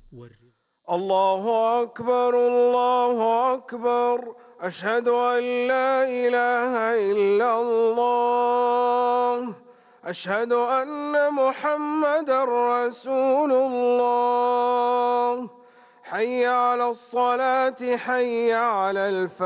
الله أكبر الله أكبر، أشهد أن لا إله إلا الله، أشهد أن محمدًا رسول الله. حي على الصلاة حي على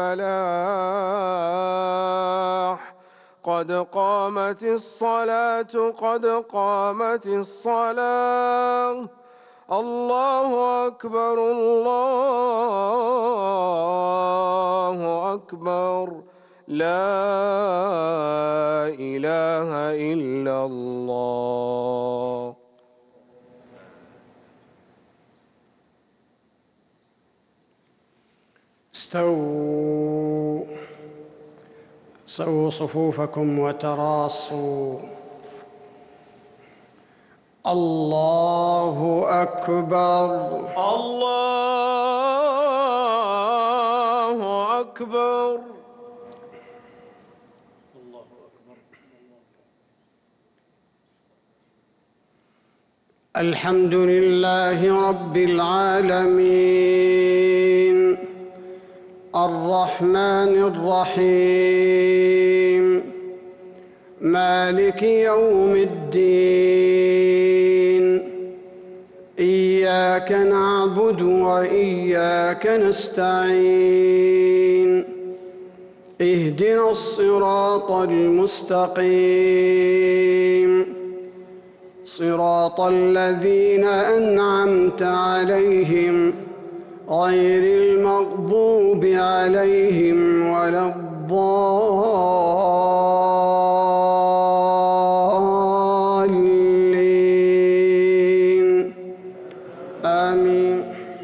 الفلاح، قد قامت الصلاة قد قامت الصلاة. الله أكبر الله أكبر، لا إله إلا الله. استووا صفوفكم وتراصوا. الله أكبر الله أكبر. الحمد لله رب العالمين، الرحمن الرحيم، مالك يوم الدين. إياك نعبد وإياك نستعين، اهدنا الصراط المستقيم، صراط الذين أنعمت عليهم غير المغضوب عليهم ولا الضالين. آمين.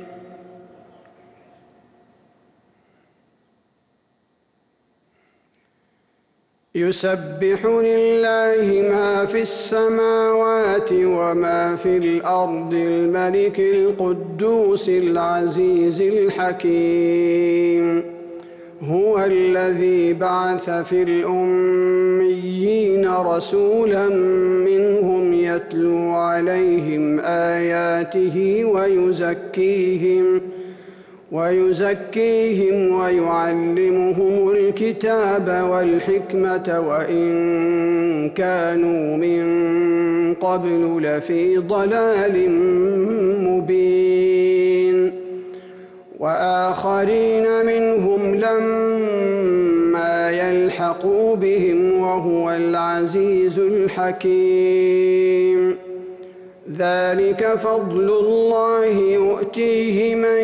يسبح لله ما في السماوات وما في الأرض، الملك القدوس العزيز الحكيم. هو الذي بعث في الأميين رسولا منهم يتلو عليهم آياته ويزكيهم ويعلمهم الكتاب والحكمة وإن كانوا من قبل لفي ضلال مبين. وآخرين منهم لما يلحقوا بهم وهو العزيز الحكيم. ذلك فضل الله يؤتيه من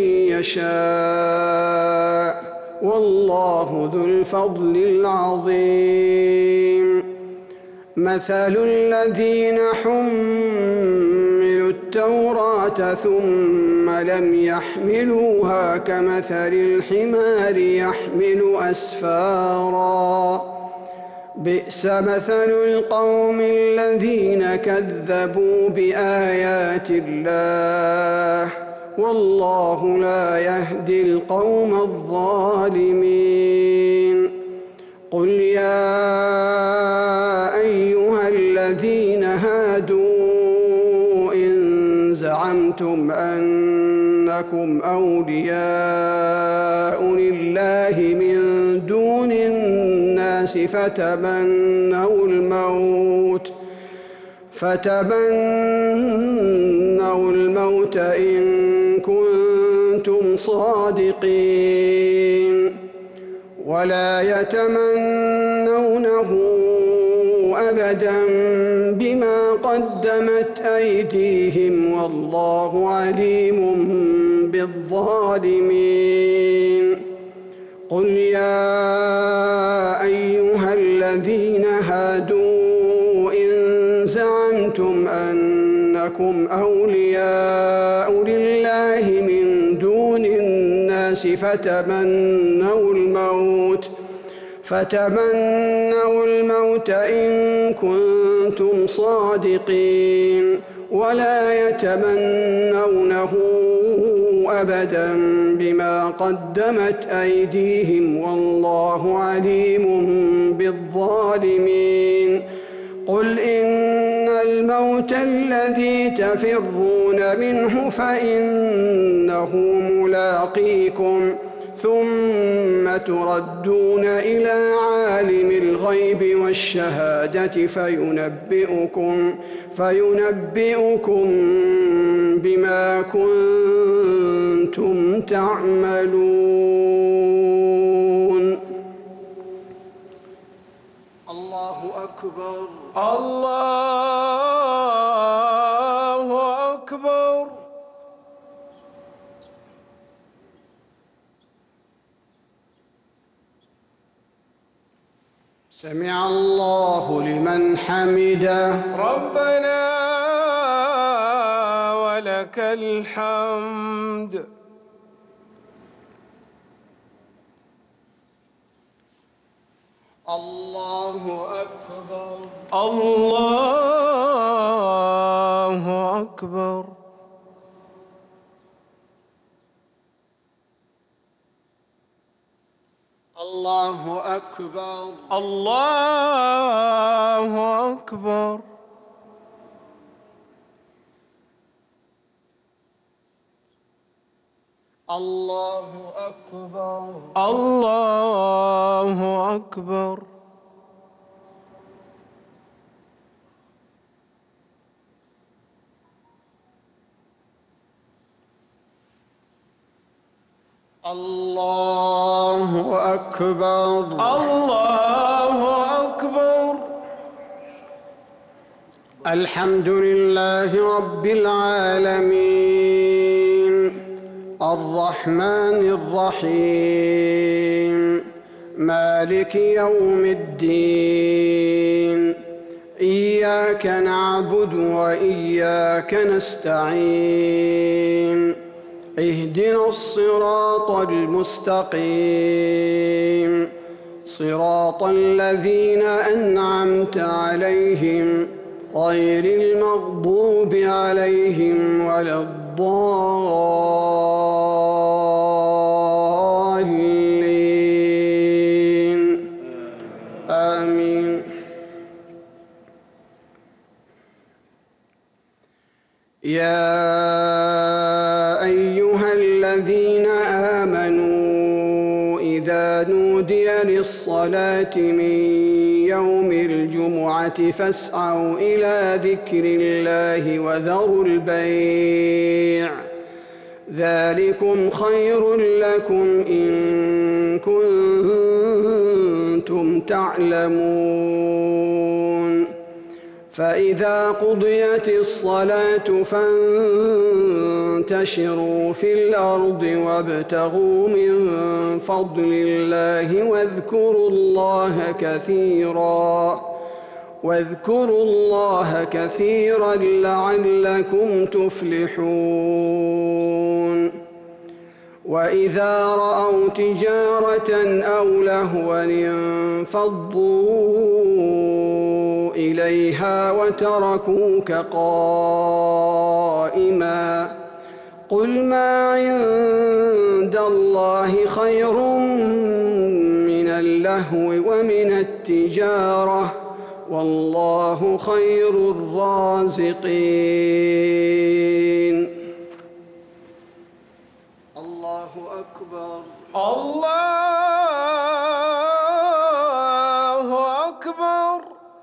يشاء، والله ذو الفضل العظيم. مثل الذين حملوا التوراة ثم لم يحملوها كمثل الحمار يحمل أسفاراً. بئس مثل القوم الذين كذبوا بآيات الله، والله لا يهدي القوم الظالمين. قل يا أيها الذين هادوا إن زعمتم أنكم أولياء لله من دون الناس فتمنوا الموت إن كنتم صادقين، ولا يتمنونه أبدا بما قدمت أيديهم، والله عليم بالظالمين. قل يا أيها الذين هادوا إن زعمتم أنكم أولياء لله من دون الناس فتمنوا الموت إن كنتم صادقين، ولا يتمنونه أبدا بما قدمت أيديهم، والله عليم بالظالمين. قل إن الموت الذي تفرون منه فإنه ملاقيكم ثم تردون إلى عالم الغيب والشهادة فينبئكم بما كنتم تعملون. الله أكبر. الله أكبر. سمع الله لمن حمده. ربنا ولك الحمد. الله أكبر. الله أكبر. الله أكبر. الله أكبر. الله أكبر. الله أكبر. الله أكبر. الله أكبر. الحمد لله رب العالمين الرحمن الرحيم مالك يوم الدين إياك نعبد وإياك نستعين اهدنا الصراط المستقيم صراط الذين أنعمت عليهم غير المغضوب عليهم ولا الضالين آمين. يا أيها الذين آمنوا إذا نودي للصلاة من يوم الجمعة فاسعوا إلى ذكر الله وذروا البيع ذلكم خير لكم إن كنتم تعلمون. فإذا قضيت الصلاة فانتشروا في الأرض وابتغوا من فضل الله واذكروا الله كثيرا لعلكم تفلحون. وإذا رأوا تجارة أو لهوا انفضوا إليها وتركوك قائما قل ما عند الله خير من اللهو ومن التجارة والله خير الرازقين. الله أكبر. الله أكبر.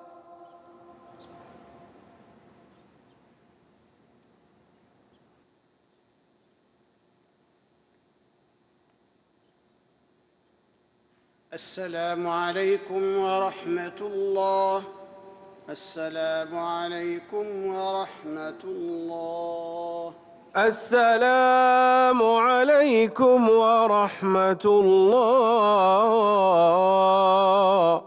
السلام عليكم ورحمة الله. السلام عليكم ورحمة الله. السلام عليكم ورحمة الله.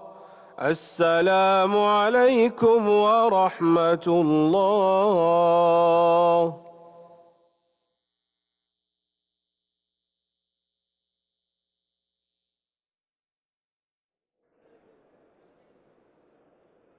السلام عليكم ورحمة الله.